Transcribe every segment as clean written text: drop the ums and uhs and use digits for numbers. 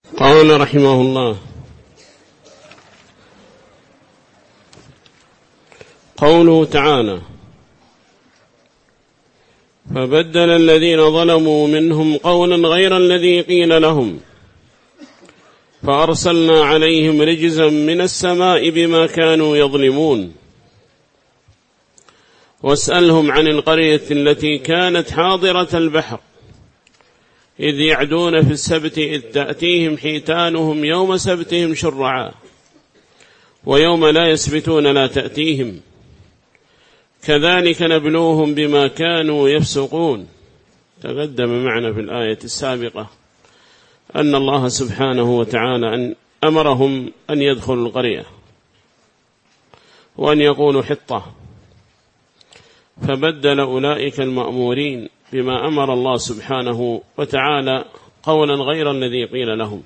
قال رحمه الله: قوله تعالى: فبدل الذين ظلموا منهم قولا غير الذي قيل لهم فأرسلنا عليهم رجزا من السماء بما كانوا يظلمون. واسألهم عن القرية التي كانت حاضرة البحر إذ يعدون في السبت إذ تأتيهم حيتانهم يوم سبتهم شرعا ويوم لا يسبتون لا تأتيهم كذلك نبلوهم بما كانوا يفسقون. تقدم معنا في الآية السابقة أن الله سبحانه وتعالى أمرهم أن يدخلوا القرية وأن يقولوا حطة، فبدل أولئك المأمورين بما أمر الله سبحانه وتعالى قولا غير الذي قيل لهم،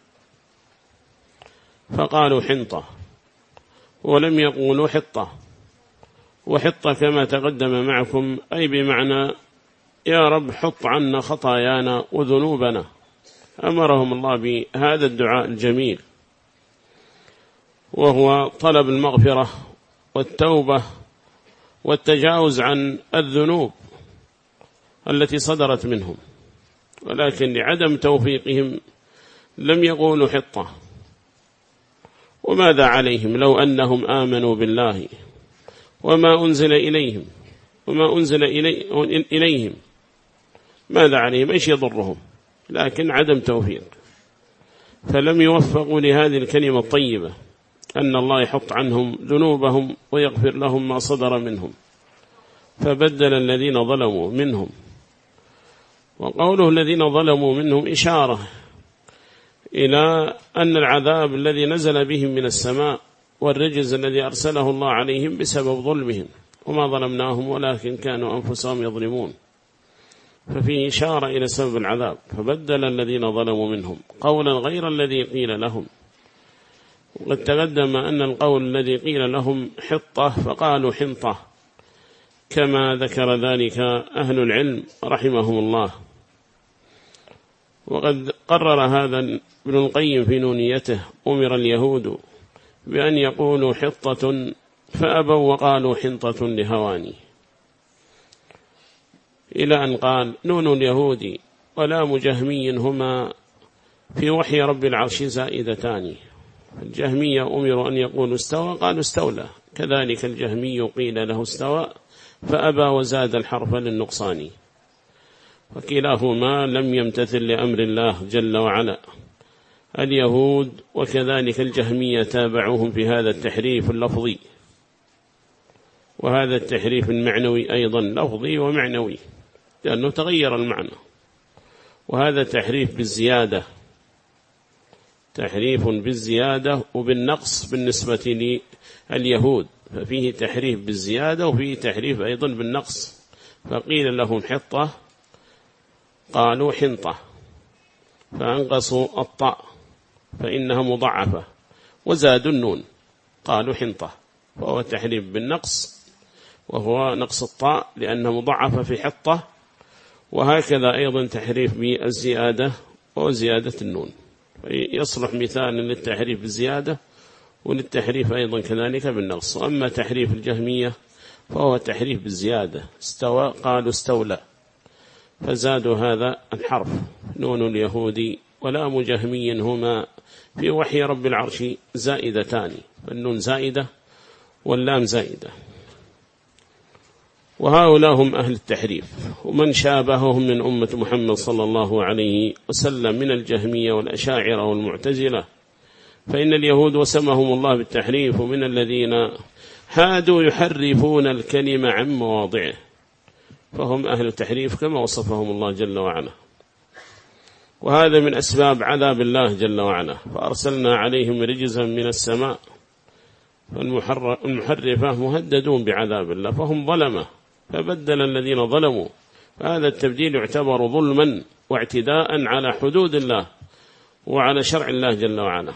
فقالوا حنطة ولم يقولوا حطة. وحطة كما تقدم معكم أي بمعنى يا رب حط عنا خطايانا وذنوبنا. أمرهم الله بهذا الدعاء الجميل، وهو طلب المغفرة والتوبة والتجاوز عن الذنوب التي صدرت منهم، ولكن لعدم توفيقهم لم يقولوا حطة. وماذا عليهم لو أنهم آمنوا بالله وما أنزل إليهم وما أنزل إليهم، ماذا عليهم؟ إيش يضرهم؟ لكن عدم توفيق، فلم يوفقوا لهذه الكلمة الطيبة أن الله يحط عنهم ذنوبهم ويغفر لهم ما صدر منهم. فبدل الذين ظلموا منهم، وقوله الذين ظلموا منهم إشارة إلى أن العذاب الذي نزل بهم من السماء والرجز الذي أرسله الله عليهم بسبب ظلمهم، وما ظلمناهم ولكن كانوا أنفسهم يظلمون، ففيه إشارة إلى سبب العذاب. فبدل الذين ظلموا منهم قولا غير الذي قيل لهم. وقد تقدم أن القول الذي قيل لهم حطة فقالوا حنطة، كما ذكر ذلك أهل العلم رحمهم الله. وقد قرر هذا ابن القيم في نونيته: أمر اليهود بأن يقولوا حطة فأبوا وقالوا حنطة لهواني، إلى أن قال: نون اليهود ولام جهمي هما في وحي رب العرش زائدتان. الجهمية أمروا أن يقولوا استوى قالوا استولى، كذلك الجهمي قيل له استوى فأبى وزاد الحرف للنقصان، وكلاهما لم يمتثل لأمر الله جل وعلا. اليهود وكذلك الجهمية تابعوهم في هذا التحريف اللفظي، وهذا التحريف المعنوي أيضا لفظي ومعنوي لأنه تغير المعنى. وهذا تحريف بالزيادة، تحريف بالزيادة وبالنقص بالنسبة لليهود، ففيه تحريف بالزيادة وفيه تحريف أيضا بالنقص. فقيل لهم حطة قالوا حنطة، فأنقصوا الطاء فإنها مضعفة وزادوا النون قالوا حنطة، فهو تحريف بالنقص وهو نقص الطاء لأنها مضعفة في حطة. وهكذا أيضا تحريف بالزيادة وزيادة النون، يصلح مثالا للتحريف بالزيادة وللتحريف أيضا كذلك بالنقص. وأما تحريف الجهمية فهو تحريف بالزيادة، استوى قالوا استولى، فزادوا هذا الحرف نون اليهود ولام جهمي هما في وحي رب العرش زائدتان، فالنون زائدة واللام زائدة. وهؤلاء هم أهل التحريف، ومن شابههم من أمة محمد صلى الله عليه وسلم من الجهمية والأشاعرة والمعتزلة. فإن اليهود وسمهم الله بالتحريف، ومن الذين هادوا يحرفون الكلمة عن مواضعه، فهم أهل التحريف كما وصفهم الله جل وعلا. وهذا من أسباب عذاب الله جل وعلا، فأرسلنا عليهم رجزا من السماء. المحرفة مهددون بعذاب الله، فهم ظلمة، فبدل الذين ظلموا. فهذا التبديل يعتبر ظلما واعتداء على حدود الله وعلى شرع الله جل وعلا.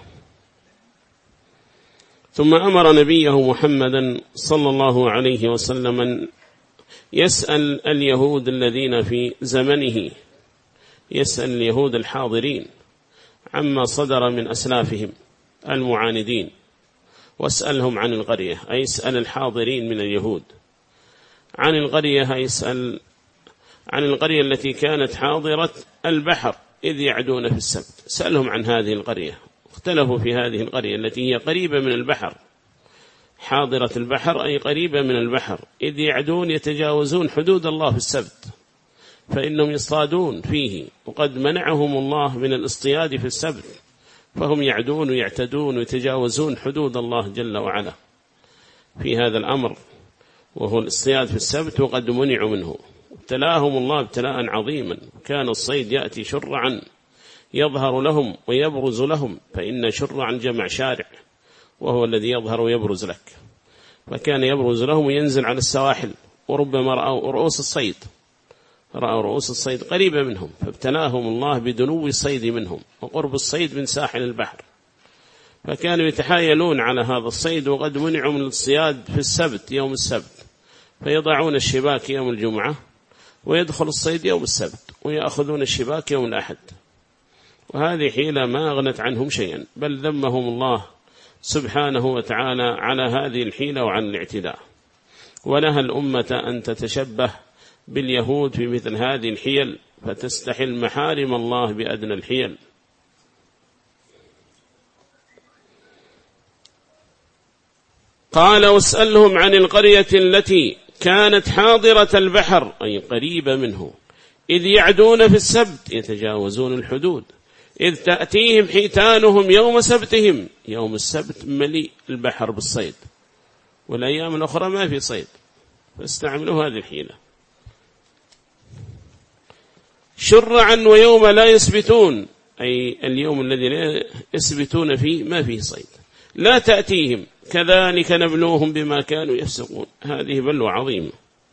ثم أمر نبيه محمدا صلى الله عليه وسلم أن يسأل اليهود الذين في زمنه، يسأل اليهود الحاضرين عما صدر من أسلافهم المعاندين، واسألهم عن القرية، أي اسأل الحاضرين من اليهود عن القرية، أي اسأل عن القرية التي كانت حاضرة البحر إذ يعدون في السبت، سألهم عن هذه القرية. اختلفوا في هذه القرية التي هي قريبة من البحر، حاضرة البحر أي قريبة من البحر، إذ يعدون يتجاوزون حدود الله في السبت، فإنهم يصطادون فيه، وقد منعهم الله من الاصطياد في السبت، فهم يعدون ويعتدون ويتجاوزون حدود الله جل وعلا في هذا الأمر، وهو الاصطياد في السبت، وقد منعوا منه. ابتلاهم الله ابتلاء عظيما، وكان الصيد يأتي شرعا يظهر لهم ويبرز لهم، فإن شرعا جمع شارع، وهو الذي يظهر ويبرز لك، فكان يبرز لهم وينزل على السواحل، وربما رأوا رؤوس الصيد، رأوا رؤوس الصيد قريبة منهم، فابتلاهم الله بدنو الصيد منهم وقرب الصيد من ساحل البحر، فكانوا يتحايلون على هذا الصيد، وقد منعوا من الصياد في السبت يوم السبت، فيضعون الشباك يوم الجمعة ويدخل الصيد يوم السبت، ويأخذون الشباك يوم الأحد، وهذه حيلة ما أغنت عنهم شيئا، بل ذمهم الله سبحانه وتعالى على هذه الحيلة وعن الاعتداء، ونهى الأمة أن تتشبه باليهود في مثل هذه الحيل، فتستحل محارم الله بأدنى الحيل. قال واسألهم عن القرية التي كانت حاضرة البحر أي قريبة منه، إذ يعدون في السبت يتجاوزون الحدود، إذ تأتيهم حيتانهم يوم سبتهم، يوم السبت مليء البحر بالصيد، والأيام الأخرى ما في صيد، فاستعملوا هذه الحيلة. شرعا ويوم لا يسبتون، أي اليوم الذي لا يسبتون فيه ما فيه صيد، لا تأتيهم، كذلك نبلوهم بما كانوا يفسقون. هذه بلوى عظيمة،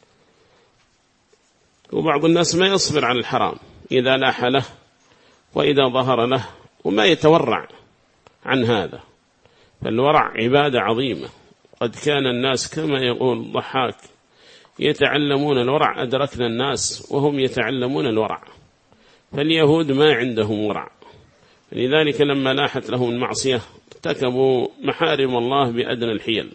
وبعض الناس ما يصبر على الحرام إذا لاح له وإذا ظهر له، وما يتورع عن هذا، فالورع عبادة عظيمة. قد كان الناس كما يقول الضحاك يتعلمون الورع، أدركنا الناس وهم يتعلمون الورع، فاليهود ما عندهم ورع، لذلك لما لاحت لهم المعصية ارتكبوا محارم الله بأدنى الحيل.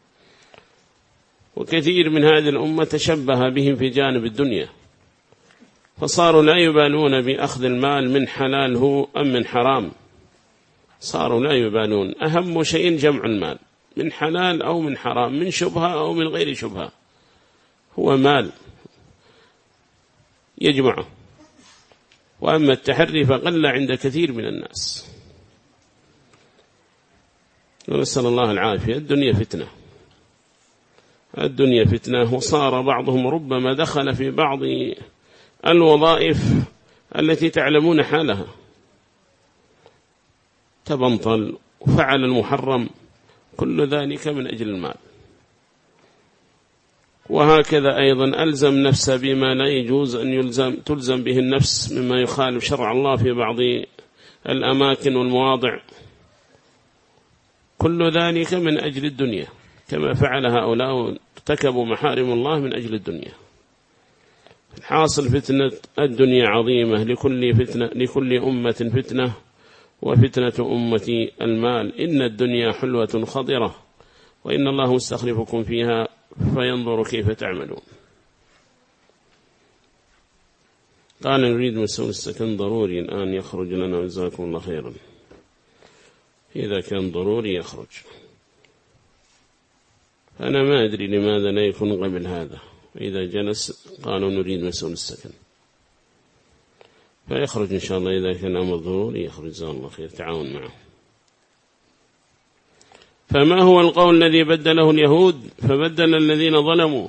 وكثير من هذه الأمة تشبه بهم في جانب الدنيا، فصاروا لا يبالون بأخذ المال من حلال هو أم من حرام، صاروا لا يبالون، أهم شيء جمع المال من حلال أو من حرام، من شبهة أو من غير شبهة، هو مال يجمعه. وأما التحري فقل عند كثير من الناس، ونسأل الله العافية. الدنيا فتنة، الدنيا فتنة، وصار بعضهم ربما دخل في بعض الوظائف التي تعلمون حالها، تبنطل وفعل المحرم، كل ذلك من أجل المال. وهكذا أيضا ألزم نفسه بما لا يجوز أن تلزم به النفس مما يخالف شرع الله في بعض الأماكن والمواضع، كل ذلك من أجل الدنيا، كما فعل هؤلاء ارتكبوا محارم الله من أجل الدنيا. الحاصل فتنة الدنيا عظيمة، لكل أمة فتنة، وفتنة أمتي المال. إن الدنيا حلوة خضرة، وإن الله مستخلفكم فيها فينظر كيف تعملون. قال نريد مسؤول السكن ضروري الآن يخرج لنا، جزاكم الله خيرا، إذا كان ضروري يخرج. أنا ما أدري لماذا لا يكون قبل هذا، وإذا جلس قالوا نريد مسؤول السكن، فيخرج إن شاء الله إذا كان أمر ضروري يخرج، جزاه الله خير، تعاون معه. فما هو القول الذي بدله اليهود فبدل الذين ظلموا؟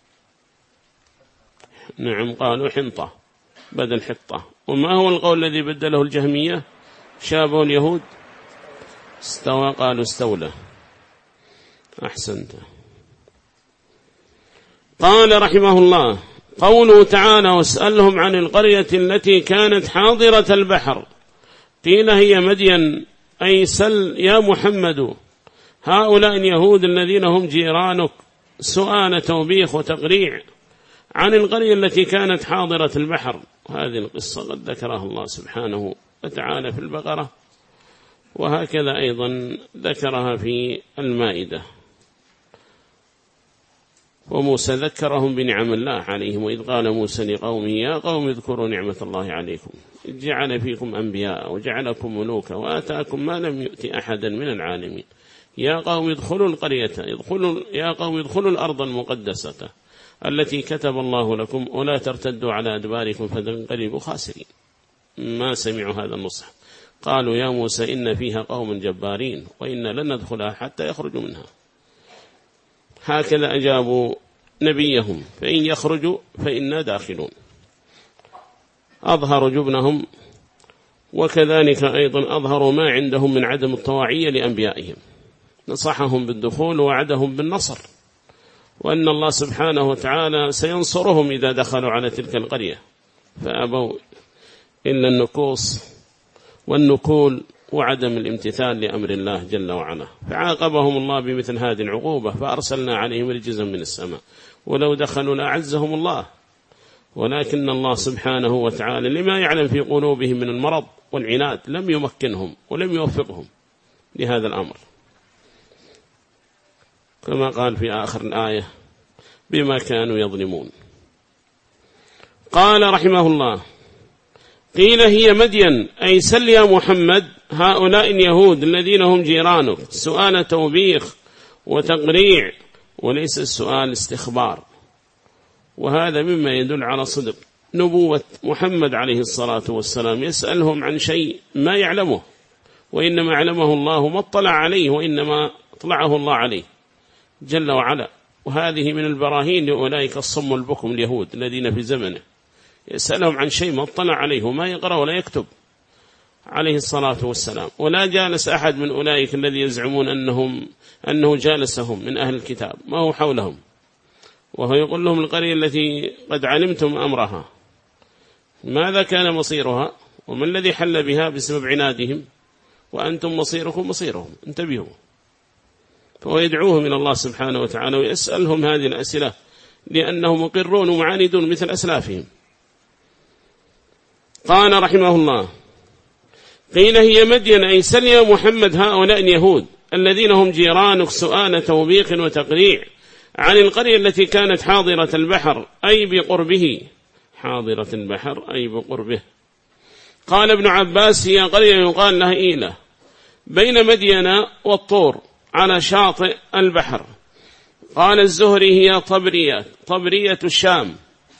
نعم، قالوا حنطة بدل حطة. وما هو القول الذي بدله الجهمية شابه اليهود؟ استوى قالوا استولى. أحسنت. قال رحمه الله قوله تعالى واسألهم عن القرية التي كانت حاضرة البحر، قيل هي مدين، أي سل يا محمد هؤلاء اليهود الذين هم جيرانك سؤال توبيخ وتقريع عن القرية التي كانت حاضرة البحر. هذه القصة قد ذكرها الله سبحانه وتعالى في البقرة، وهكذا أيضا ذكرها في المائدة. وموسى ذكرهم بنعم الله عليهم، وإذ قال موسى لقومه يا قوم اذكروا نعمة الله عليكم إذ جعل فيكم أنبياء وجعلكم ملوكا وآتاكم ما لم يؤت أحدا من العالمين يا قوم ادخلوا القرية يا قوم ادخلوا الأرض المقدسة التي كتب الله لكم ولا ترتدوا على أدباركم فتنقلبوا خاسرين. ما سمعوا هذا النصح، قالوا يا موسى إن فيها قوم جبارين وإنا لن ندخلها حتى يخرجوا منها. هكذا أجابوا نبيهم، فإن يخرجوا فإنا داخلون. أظهروا جبنهم، وكذلك أيضا أظهروا ما عندهم من عدم الطواعية لأنبيائهم، نصحهم بالدخول ووعدهم بالنصر، وأن الله سبحانه وتعالى سينصرهم إذا دخلوا على تلك القرية، فأبوا إلا النكوص والنكول وعدم الامتثال لأمر الله جل وعلا، فعاقبهم الله بمثل هذه العقوبة، فأرسلنا عليهم رجزا من السماء، ولو دخلوا لأعزهم الله، ولكن الله سبحانه وتعالى لما يعلم في قلوبهم من المرض والعناد لم يمكنهم ولم يوفقهم لهذا الأمر، كما قال في آخر الآية بما كانوا يظلمون. قال رحمه الله قيل هي مدين أي سل يا محمد هؤلاء اليهود الذين هم جيرانك، سؤال توبيخ وتقريع وليس السؤال استخبار، وهذا مما يدل على صدق نبوة محمد عليه الصلاة والسلام، يسألهم عن شيء ما يعلمه، وإنما علمه الله ما اطلع عليه، وإنما اطلعه الله عليه جل وعلا. وهذه من البراهين لأولئك الصم البكم اليهود الذين في زمنه، يسألهم عن شيء ما اطلع عليه وما يقرأ ولا يكتب عليه الصلاة والسلام، ولا جالس أحد من أولئك الذي يزعمون أنه جالسهم من أهل الكتاب، ما هو حولهم، وهو يقول لهم القرية التي قد علمتم أمرها ماذا كان مصيرها وما الذي حل بها بسبب عنادهم، وأنتم مصيركم مصيرهم، انتبهوا. فهو يدعوهم إلى الله سبحانه وتعالى ويسألهم هذه الأسئلة لأنهم مقرون ومعاندون مثل أسلافهم. قال رحمه الله قيل هي مدين أي سل يا محمد هؤلاء اليهود الذين هم جيرانك سؤال توبيخ وتقريع عن القرية التي كانت حاضرة البحر أي بقربه، حاضرة البحر أي بقربه. قال ابن عباس هي قرية يقال لها إيلة بين مدين والطور على شاطئ البحر. قال الزهري هي طبرية الشام.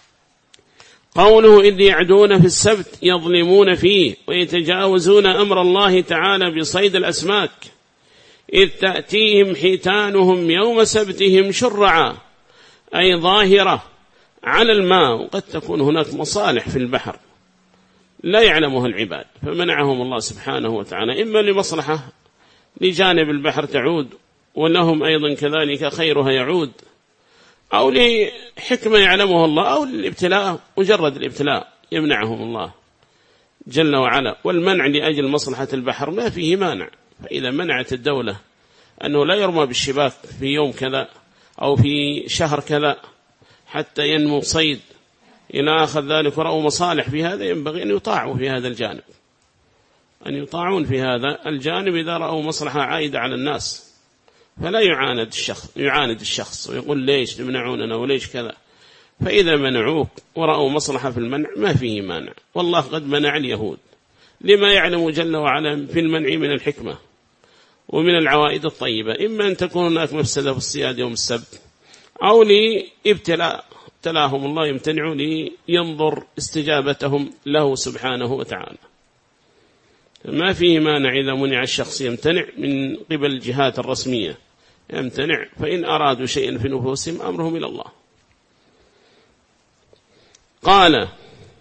قوله إذ يعدون في السبت يظلمون فيه ويتجاوزون أمر الله تعالى بصيد الأسماك، إذ تأتيهم حيتانهم يوم سبتهم شرعا أي ظاهرة على الماء، وقد تكون هناك مصالح في البحر لا يعلمها العباد، فمنعهم الله سبحانه وتعالى إما لمصلحة لجانب البحر تعود ولهم أيضا كذلك خيرها يعود، أو لحكمة يعلمها الله، أو للابتلاء مجرد الابتلاء يمنعهم الله جل وعلا. والمنع لأجل مصلحة البحر ما فيه مانع، فإذا منعت الدولة أنه لا يرمى بالشباك في يوم كذا أو في شهر كذا حتى ينمو صيد إلى آخر ذلك ورأوا مصالح في هذا، ينبغي أن يطاعوا في هذا الجانب، أن يطاعون في هذا الجانب إذا رأوا مصلحة عائدة على الناس، فلا يعاند الشخص ويقول ليش تمنعوننا وليش كذا. فإذا منعوك ورأوا مصلحة في المنع ما فيه مانع، والله قد منع اليهود لما يعلم جل وعلا في المنع من الحكمة ومن العوائد الطيبة، إما أن تكون هناك مفسدة في الصياد يوم السبت أو لابتلاء ابتلاهم الله يمتنعوا لينظر استجابتهم له سبحانه وتعالى. ما فيه مانع إذا منع الشخص يمتنع من قبل الجهات الرسمية، يمتنع، فإن أرادوا شيئا في نفوسهم أمرهم إلى الله. قال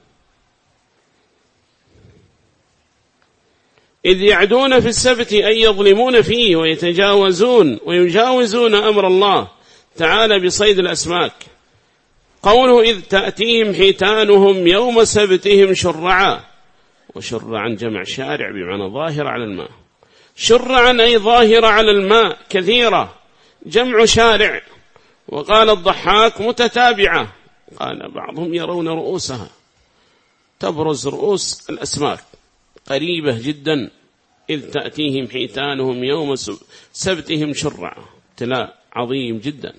إذ يعدون في السبت أي يظلمون فيه ويجاوزون أمر الله تعالى بصيد الأسماك. قوله إذ تأتيهم حيتانهم يوم سبتهم شرعا، وشرعا جمع شارع بمعنى ظاهر على الماء، شرعا أي ظاهر على الماء كثيرة جمع شارع. وقال الضحاك متتابعة، قال بعضهم يرون رؤوسها تبرز رؤوس الأسماك قريبة جدا، إذ تأتيهم حيتانهم يوم سبتهم شرعا. ابتلاء عظيم جدا.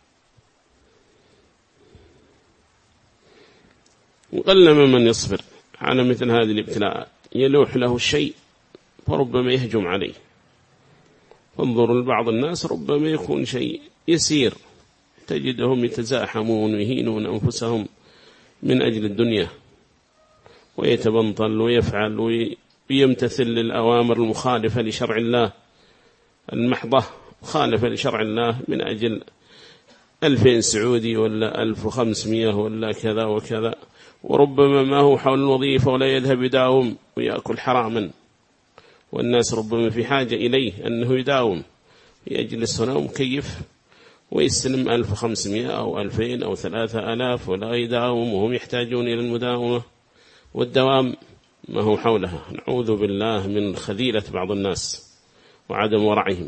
وقلما من يصبر على مثل هذه الابتلاءات، يلوح له الشيء فربما يهجم عليه. انظروا لبعض الناس ربما يكون شيء يسير تجدهم يتزاحمون ويهينون أنفسهم من أجل الدنيا، ويتبنطل ويفعل ويمتثل للأوامر المخالفة لشرع الله المحضة، مخالفة لشرع الله من أجل 2000 سعودي ولا 1500 ولا كذا وكذا، وربما ما هو حول الوظيفة ولا يذهب يداوم ويأكل حراما، والناس ربما في حاجة إليه أنه يداوم، يجلس هنا مكيف ويستلم 1500 أو 2000 أو 3000 ولا يداوم، وهم يحتاجون إلى المداومة والدوام ما هو حولها. نعوذ بالله من خذيلة بعض الناس وعدم ورعهم.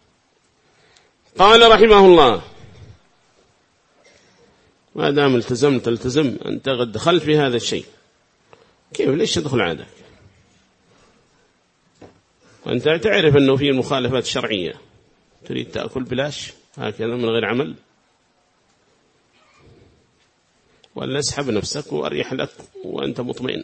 قال رحمه الله: ما دام التزمت التزم، أنت قد دخلت في هذا الشيء، كيف ليش تدخل عادك؟ وأنت تعرف أنه فيه المخالفات الشرعية، تريد تأكل بلاش هكذا من غير عمل؟ ولا اسحب نفسك وأريح لك وأنت مطمئن،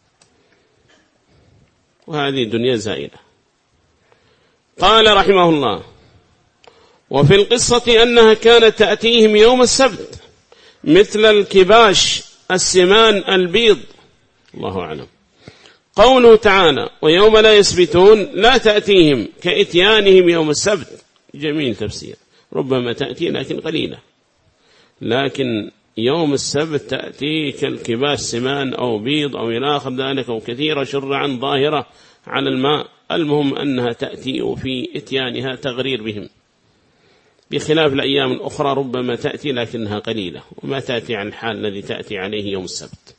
وهذه الدنيا زائلة. قال رحمه الله: وفي القصة أنها كانت تأتيهم يوم السبت مثل الكباش السمان البيض. الله أعلم. قوله تعالى: ويوم لا يسبتون لا تأتيهم كإتيانهم يوم السبت. جميل تفسير، ربما تأتي لكن قليلة، لكن يوم السبت تأتي كالكباش سمان أو بيض أو إلى آخر ذلك، أو كثيرة شرعا ظاهرة على الماء. المهم أنها تأتي وفي إتيانها تغرير بهم، بخلاف الأيام الأخرى ربما تأتي لكنها قليلة، وما تأتي عن الحال الذي تأتي عليه يوم السبت.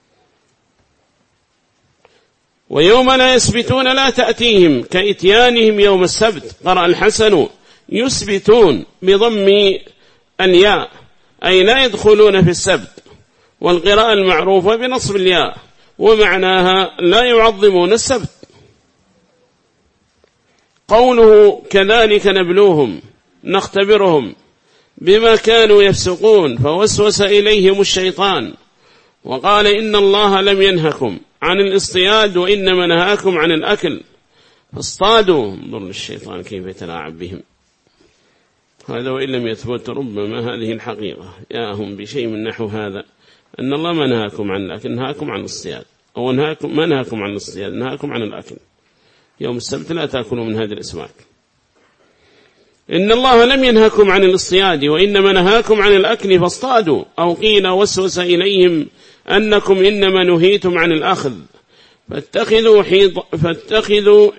ويوم لا يسبتون لا تأتيهم كإتيانهم يوم السبت. قرأ الحسن: يسبتون بضم الياء، أي لا يدخلون في السبت، والقراءة المعروفة بنصب الياء، ومعناها لا يعظمون السبت. قوله: كذلك نبلوهم نختبرهم بما كانوا يفسقون، فوسوس إليهم الشيطان وقال: إن الله لم ينهكم عن الاصطياد وإنما نهاكم عن الأكل فاصطادوا. انظر للشيطان كيف يتلاعب بهم. هذا وإن لم يثبت ربما هذه الحقيقة ياهم بشيء من نحو هذا، أن الله ما نهاكم عن الأكل، نهاكم عن الاصطياد، أو ما نهاكم عن الاصطياد، نهاكم عن الأكل. يوم السبت لا تأكلوا من هذه الأسماك. إن الله لم ينهاكم عن الاصطياد وإنما نهاكم عن الأكل فاصطادوا. أو قيل: وسوس إليهم أنكم إنما نهيتم عن الأخذ فاتخذوا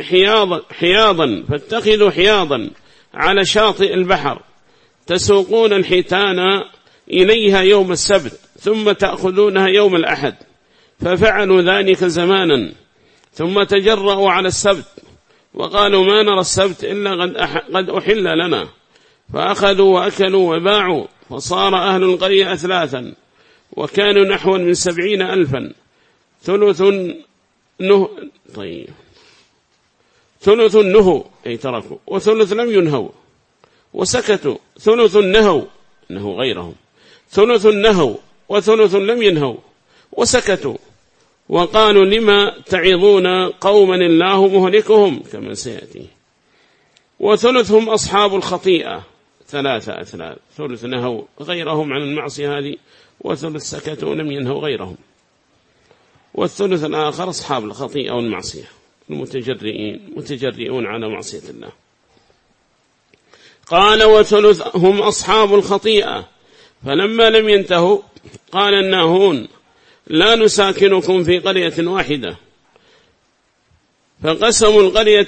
حياضا على شاطئ البحر تسوقون الحيتان إليها يوم السبت ثم تأخذونها يوم الأحد. ففعلوا ذلك زمانا ثم تجرؤوا على السبت وقالوا: ما نرى السبت إلا قد أحل لنا، فأخذوا وأكلوا وباعوا، فصار أهل القرية 3 وكانوا نحو من 70,000. ثلث نهوا أي تركوا، وثلث لم ينهوا وسكتوا. ثلث نهوا غيرهم، ثلث نهوا وثلث لم ينهوا وسكتوا، وقالوا: لما تعظون قوما الله مهلكهم كما سيأتي. وثلث هم أصحاب الخطيئة 3 أثلاث، ثلث نهوا غيرهم عن المعصية هذه، وثلث سكتوا لم ينهوا غيرهم، والثلث الآخر أصحاب الخطيئة والمعصية متجرئون على معصية الله. قال: وثلث هم أصحاب الخطيئة، فلما لم ينتهوا قال الناهون: لا نساكنكم في قرية واحدة. فقسموا القرية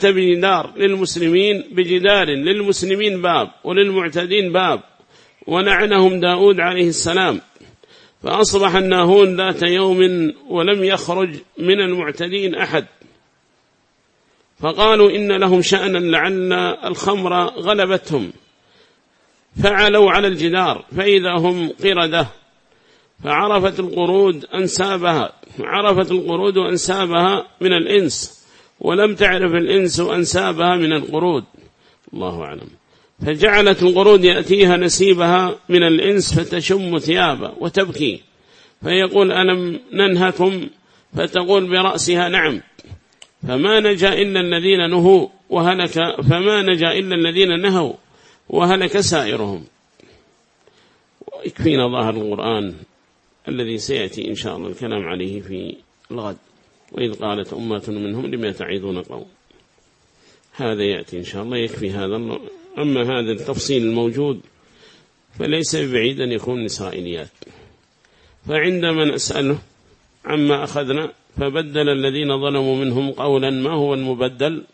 بجدار للمسلمين باب وللمعتدين باب، ولعنهم داود عليه السلام. فأصبح الناهون ذات يوم ولم يخرج من المعتدين أحد، فقالوا: إن لهم شأنا لعل الخمر غلبتهم، فعلوا على الجدار فإذا هم قردة، فعرفت القرود أنسابها، عرفت القرود أنسابها من الإنس، ولم تعرف الإنس أنسابها من القرود، الله أعلم. فجعلت القرود يأتيها نسيبها من الإنس فتشم ثيابه وتبكي، فيقول ألم ننهكم؟ فتقول برأسها نعم. فما نجا إلا الذين نهوا وهلك، فما نجا إلا الذين نهوا وهلك سائرهم. ويكفينا ظاهر القرآن الذي سيأتي إن شاء الله الكلام عليه في الغد. وإذ قالت أمة منهم لما تعيذون قوم، هذا يأتي إن شاء الله، يكفي هذا. أما هذا التفصيل الموجود فليس ببعيد أن يكون إسرائيليات. فعندما نسأله عما أخذنا فبدل الذين ظلموا منهم قولا، ما هو المبدل؟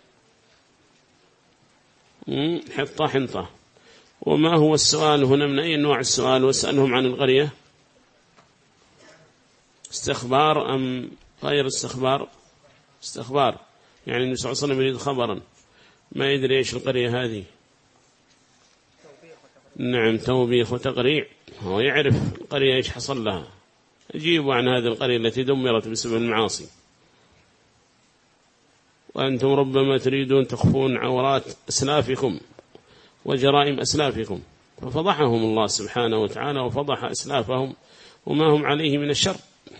حطة حنطة. وما هو السؤال هنا؟ من أي نوع السؤال؟ واسألهم عن القرية، استخبار أم غير استخبار؟ استخبار، يعني النبي صلى الله عليه وسلم يريد خبرا، ما يدري إيش القرية هذه. نعم، توبيخ وتقريع، هو يعرف القرية إيش حصل لها، أجيبوا عن هذه القرية التي دمرت بسبب المعاصي. وأنتم ربما تريدون تخفون عورات أسلافكم وجرائم أسلافكم، ففضحهم الله سبحانه وتعالى وفضح أسلافهم وما هم عليه من الشر.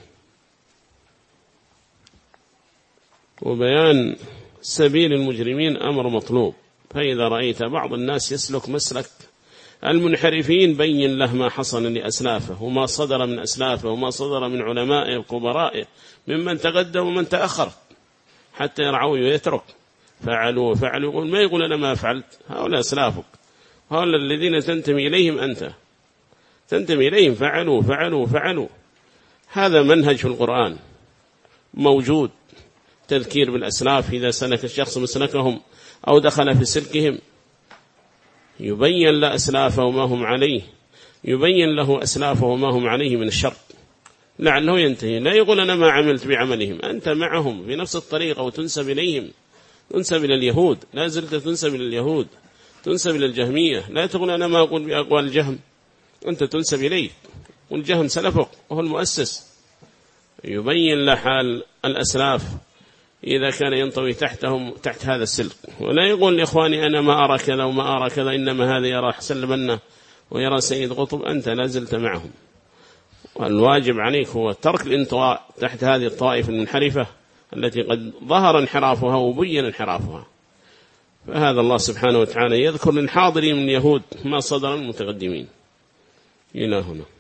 وبيان سبيل المجرمين أمر مطلوب. فإذا رأيت بعض الناس يسلك مسلك المنحرفين بين له ما حصل لأسلافه وما صدر من أسلافه وما صدر من علمائه وكبرائه ممن تقدم ومن تأخر، حتى يرعوه ويترك. فعلوا وفعلوا، يقول ما يقول أنا ما فعلت، هؤلاء أسلافك، هؤلاء الذين تنتمي إليهم أنت تنتمي إليهم، فعلوا فعلوا فعلوا. هذا منهج في القرآن موجود، تذكير بالأسلاف. إذا سلك الشخص مسلكهم أو دخل في سلكهم يبين له أسلافه وما هم عليه، يبين له أسلافه وما هم عليه من الشر لعله ينتهي. لا يقول أنا ما عملت بعملهم، أنت معهم في نفس الطريقة وتنسب إليهم، تنسب إلى اليهود، لا زلت تنسب إلى اليهود، تنسب إلى الجهمية. لا تقول أنا ما أقول بأقوال الجهم، أنت تنسب إليه، والجهم سلفك وهو المؤسس. يبين له حال الأسلاف إذا كان ينطوي تحتهم تحت هذا السلك، ولا يقول لإخواني أنا ما أرى كذا وما أرى كذا، إنما هذا يرى حسن البنا ويرى سيد قطب، أنت لا زلت معهم. والواجب عليك هو ترك الانطواء تحت هذه الطائفة المنحرفة التي قد ظهر انحرافها وبين انحرافها. فهذا الله سبحانه وتعالى يذكر للحاضرين من اليهود ما صدر المتقدمين. إلى هنا.